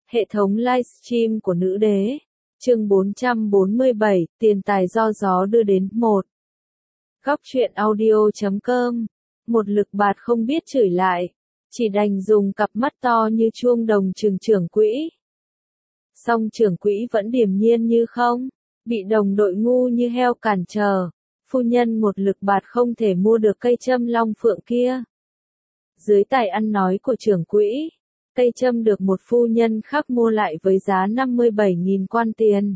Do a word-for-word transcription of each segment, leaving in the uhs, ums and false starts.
Hệ thống livestream của nữ đế. Chương bốn trăm bốn mươi bảy, tiền tài do gió đưa đến. Một. Góc truyện audio chấm com. Một lực bạt không biết chửi lại, chỉ đành dùng cặp mắt to như chuông đồng trừng trưởng quỹ. Song trưởng quỹ vẫn điềm nhiên như không, bị đồng đội ngu như heo cản trở. Phu nhân một lực bạt không thể mua được cây châm long phượng kia. Dưới tài ăn nói của trưởng quỹ, cây châm được một phu nhân khác mua lại với giá năm mươi bảy nghìn quan tiền.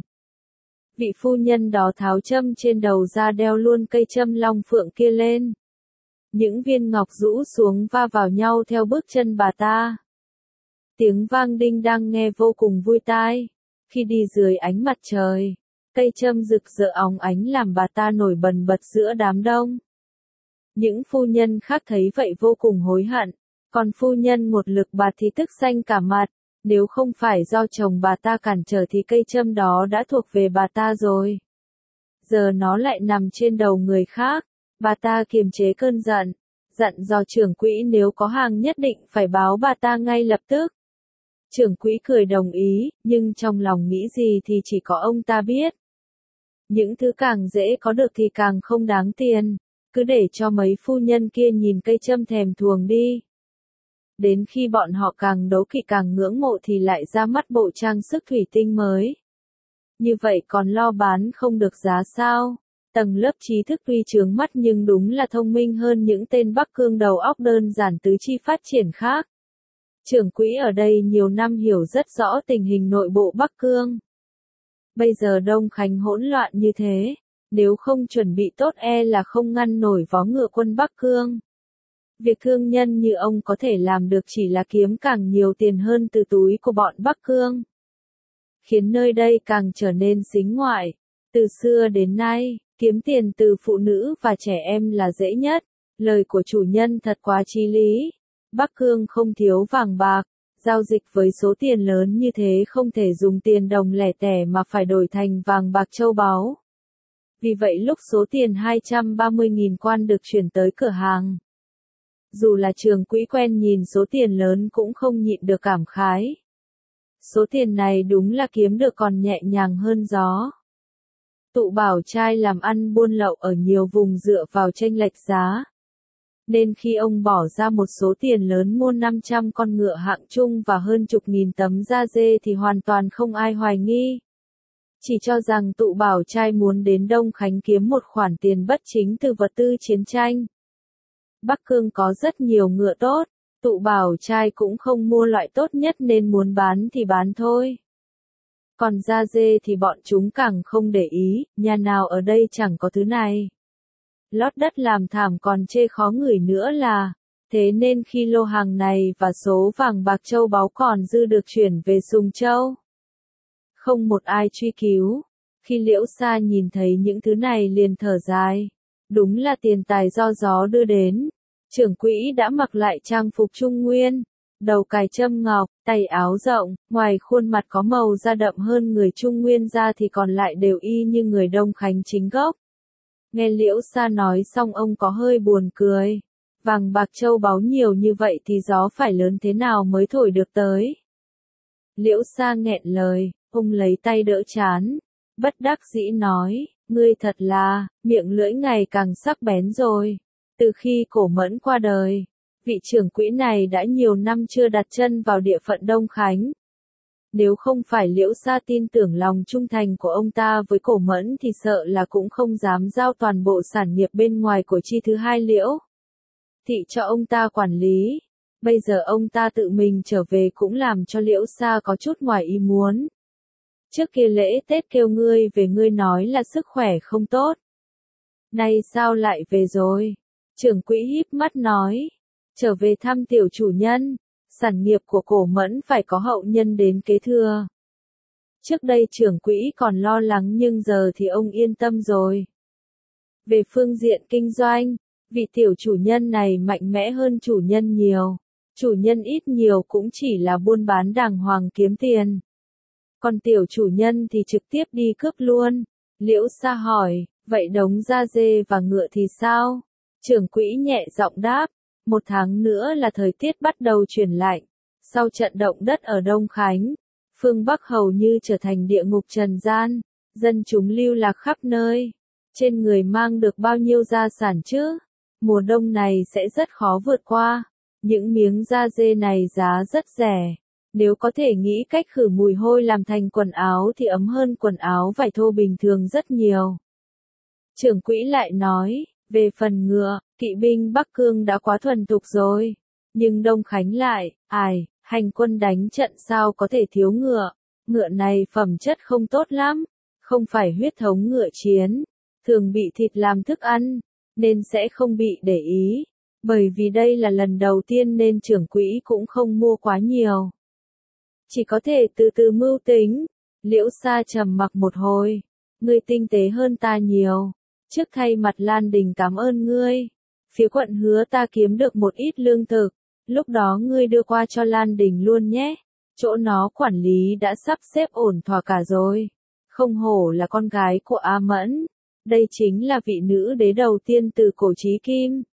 Vị phu nhân đó tháo châm trên đầu ra đeo luôn cây châm long phượng kia lên. Những viên ngọc rũ xuống va vào nhau theo bước chân bà ta. Tiếng vang đinh đang nghe vô cùng vui tai. Khi đi dưới ánh mặt trời, cây châm rực rỡ óng ánh làm bà ta nổi bần bật giữa đám đông. Những phu nhân khác thấy vậy vô cùng hối hận, còn phu nhân một lực bạt thì tức xanh cả mặt. Nếu không phải do chồng bà ta cản trở thì cây châm đó đã thuộc về bà ta rồi. Giờ nó lại nằm trên đầu người khác. Bà ta kiềm chế cơn giận, dặn dò trưởng quỹ nếu có hàng nhất định phải báo bà ta ngay lập tức. Trưởng quỹ cười đồng ý, nhưng trong lòng nghĩ gì thì chỉ có ông ta biết. Những thứ càng dễ có được thì càng không đáng tiền, cứ để cho mấy phu nhân kia nhìn cây châm thèm thuồng đi. Đến khi bọn họ càng đố kỵ càng ngưỡng mộ thì lại ra mắt bộ trang sức thủy tinh mới. Như vậy còn lo bán không được giá sao? Tầng lớp trí thức tuy chướng mắt nhưng đúng là thông minh hơn những tên Bắc Cương đầu óc đơn giản tứ chi phát triển khác. Trưởng quỹ ở đây nhiều năm hiểu rất rõ tình hình nội bộ Bắc Cương. Bây giờ Đông Khánh hỗn loạn như thế, nếu không chuẩn bị tốt e là không ngăn nổi vó ngựa quân Bắc Cương. Việc thương nhân như ông có thể làm được chỉ là kiếm càng nhiều tiền hơn từ túi của bọn Bắc Cương. Khiến nơi đây càng trở nên sính ngoại. Từ xưa đến nay, kiếm tiền từ phụ nữ và trẻ em là dễ nhất. Lời của chủ nhân thật quá chí lý. Bắc Cương không thiếu vàng bạc. Giao dịch với số tiền lớn như thế không thể dùng tiền đồng lẻ tẻ mà phải đổi thành vàng bạc châu báu. Vì vậy lúc số tiền hai trăm ba mươi nghìn quan được chuyển tới cửa hàng, dù là trưởng quỹ quen nhìn số tiền lớn cũng không nhịn được cảm khái. Số tiền này đúng là kiếm được còn nhẹ nhàng hơn gió. Tụ Bảo trai làm ăn buôn lậu ở nhiều vùng dựa vào chênh lệch giá. Nên khi ông bỏ ra một số tiền lớn mua năm trăm con ngựa hạng trung và hơn chục nghìn tấm da dê thì hoàn toàn không ai hoài nghi. Chỉ cho rằng Tụ Bảo trai muốn đến Đông Khánh kiếm một khoản tiền bất chính từ vật tư chiến tranh. Bắc Cương có rất nhiều ngựa tốt, Tụ Bảo trai cũng không mua loại tốt nhất nên muốn bán thì bán thôi. Còn da dê thì bọn chúng càng không để ý, nhà nào ở đây chẳng có thứ này. Lót đất làm thảm còn chê khó ngửi nữa là, thế nên khi lô hàng này và số vàng bạc châu báu còn dư được chuyển về Sùng Châu. Không một ai truy cứu, khi Liễu Sa nhìn thấy những thứ này liền thở dài. Đúng là tiền tài do gió đưa đến. Trưởng quỹ đã mặc lại trang phục Trung Nguyên, đầu cài châm ngọc, tay áo rộng, ngoài khuôn mặt có màu da đậm hơn người Trung Nguyên ra thì còn lại đều y như người Đông Khánh chính gốc. Nghe Liễu Sa nói xong ông có hơi buồn cười. Vàng bạc châu báu nhiều như vậy thì gió phải lớn thế nào mới thổi được tới. Liễu Sa nghẹn lời, ông lấy tay đỡ chán, bất đắc dĩ nói, ngươi thật là, miệng lưỡi ngày càng sắc bén rồi. Từ khi Cổ Mẫn qua đời, vị trưởng quỹ này đã nhiều năm chưa đặt chân vào địa phận Đông Khánh. Nếu không phải Liễu Sa tin tưởng lòng trung thành của ông ta với Cổ Mẫn thì sợ là cũng không dám giao toàn bộ sản nghiệp bên ngoài của chi thứ hai Liễu Thị cho ông ta quản lý. Bây giờ ông ta tự mình trở về cũng làm cho Liễu Sa có chút ngoài ý muốn. Trước kia lễ Tết kêu ngươi về ngươi nói là sức khỏe không tốt. Nay sao lại về rồi? Trưởng quỹ híp mắt nói, trở về thăm tiểu chủ nhân, sản nghiệp của Cổ Mẫn phải có hậu nhân đến kế thừa. Trước đây trưởng quỹ còn lo lắng nhưng giờ thì ông yên tâm rồi. Về phương diện kinh doanh, vị tiểu chủ nhân này mạnh mẽ hơn chủ nhân nhiều. Chủ nhân ít nhiều cũng chỉ là buôn bán đàng hoàng kiếm tiền. Còn tiểu chủ nhân thì trực tiếp đi cướp luôn. Liễu Sa hỏi, vậy đống da dê và ngựa thì sao? Trưởng quỹ nhẹ giọng đáp, một tháng nữa là thời tiết bắt đầu chuyển lạnh. Sau trận động đất ở Đông Khánh, Phương Bắc hầu như trở thành địa ngục trần gian, dân chúng lưu lạc khắp nơi. Trên người mang được bao nhiêu gia sản chứ? Mùa đông này sẽ rất khó vượt qua. Những miếng da dê này giá rất rẻ. Nếu có thể nghĩ cách khử mùi hôi làm thành quần áo thì ấm hơn quần áo vải thô bình thường rất nhiều. Trưởng quỹ lại nói, về phần ngựa, kỵ binh Bắc Cương đã quá thuần thục rồi. Nhưng Đông Khánh lại, ai, hành quân đánh trận sao có thể thiếu ngựa. Ngựa này phẩm chất không tốt lắm, không phải huyết thống ngựa chiến, thường bị thịt làm thức ăn, nên sẽ không bị để ý. Bởi vì đây là lần đầu tiên nên trưởng quỹ cũng không mua quá nhiều. Chỉ có thể từ từ mưu tính. Liễu Sa trầm mặc một hồi. Ngươi tinh tế hơn ta nhiều. Trước thay mặt Lan Đình cảm ơn ngươi. Phía quận hứa ta kiếm được một ít lương thực. Lúc đó ngươi đưa qua cho Lan Đình luôn nhé. Chỗ nó quản lý đã sắp xếp ổn thỏa cả rồi. Không hổ là con gái của A Mẫn. Đây chính là vị nữ đế đầu tiên từ cổ chí kim.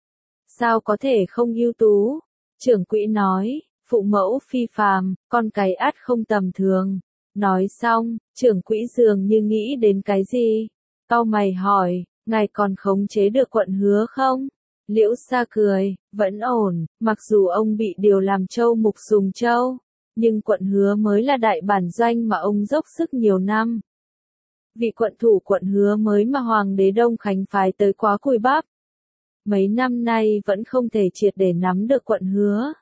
Sao có thể không ưu tú? Trưởng quỹ nói, phụ mẫu phi phàm, con cái ắt không tầm thường. Nói xong, trưởng quỹ dường như nghĩ đến cái gì. Cau mày hỏi, ngài còn khống chế được quận hứa không? Liễu Sa cười, vẫn ổn, mặc dù ông bị điều làm châu mục Sùng Châu, nhưng quận hứa mới là đại bản doanh mà ông dốc sức nhiều năm. Vị quận thủ quận hứa mới mà Hoàng đế Đông Khánh phái tới quá cùi bắp. Mấy năm nay vẫn không thể triệt để nắm được quận hứa.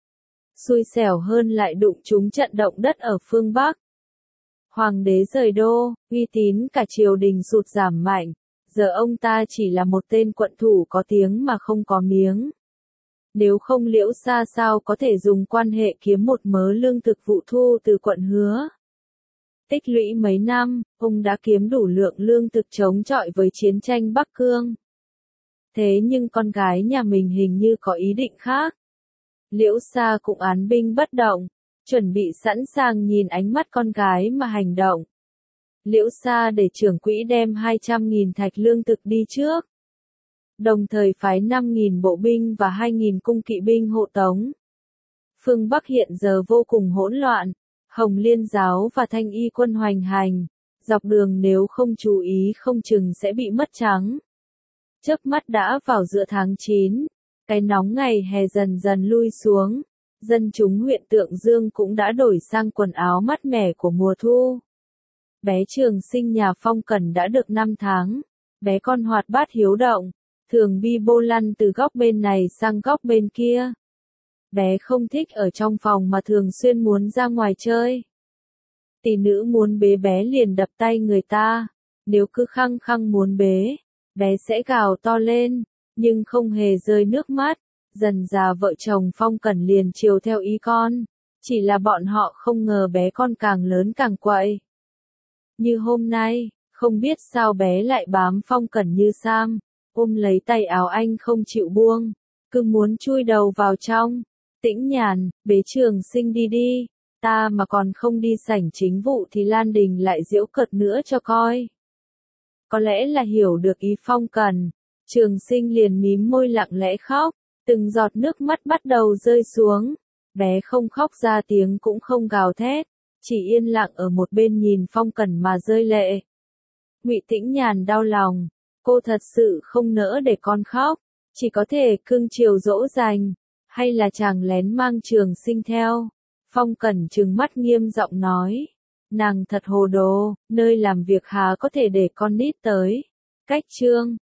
Xui xẻo hơn lại đụng trúng trận động đất ở phương Bắc. Hoàng đế rời đô, uy tín cả triều đình sụt giảm mạnh. Giờ ông ta chỉ là một tên quận thủ có tiếng mà không có miếng. Nếu không Liễu Sa sao có thể dùng quan hệ kiếm một mớ lương thực vụ thu từ quận hứa. Tích lũy mấy năm, ông đã kiếm đủ lượng lương thực chống chọi với chiến tranh Bắc Cương. Thế nhưng con gái nhà mình hình như có ý định khác. Liễu Sa cũng án binh bất động, chuẩn bị sẵn sàng nhìn ánh mắt con gái mà hành động. Liễu Sa để trưởng quỹ đem hai trăm nghìn thạch lương thực đi trước. Đồng thời phái năm nghìn bộ binh và hai nghìn cung kỵ binh hộ tống. Phương Bắc hiện giờ vô cùng hỗn loạn, Hồng Liên giáo và Thanh Y quân hoành hành, dọc đường nếu không chú ý không chừng sẽ bị mất trắng. Chớp mắt đã vào giữa tháng chín, cái nóng ngày hè dần dần lui xuống, dân chúng huyện Tượng Dương cũng đã đổi sang quần áo mát mẻ của mùa thu. Bé Trường Sinh nhà Phong Cẩn đã được năm tháng, bé con hoạt bát hiếu động, thường bi bô lăn từ góc bên này sang góc bên kia. Bé không thích ở trong phòng mà thường xuyên muốn ra ngoài chơi. Tỷ nữ muốn bế bé liền đập tay người ta, nếu cứ khăng khăng muốn bế, bé sẽ gào to lên, nhưng không hề rơi nước mắt. Dần già vợ chồng Phong Cẩn liền chiều theo ý con, chỉ là bọn họ không ngờ bé con càng lớn càng quậy. Như hôm nay, không biết sao bé lại bám Phong Cẩn như Sam, ôm lấy tay áo anh không chịu buông, cứ muốn chui đầu vào trong. Tĩnh Nhàn, bế Trường Sinh đi đi, ta mà còn không đi sảnh chính vụ thì Lan Đình lại giễu cợt nữa cho coi. Có lẽ là hiểu được ý Phong Cẩn, Trường Sinh liền mím môi lặng lẽ khóc, từng giọt nước mắt bắt đầu rơi xuống. Bé không khóc ra tiếng cũng không gào thét, chỉ yên lặng ở một bên nhìn Phong Cẩn mà rơi lệ. Ngụy Tĩnh Nhàn đau lòng, cô thật sự không nỡ để con khóc, chỉ có thể cưng chiều dỗ dành, hay là chàng lén mang Trường Sinh theo. Phong Cẩn trừng mắt nghiêm giọng nói, nàng thật hồ đồ, nơi làm việc há có thể để con nít tới. Cách chương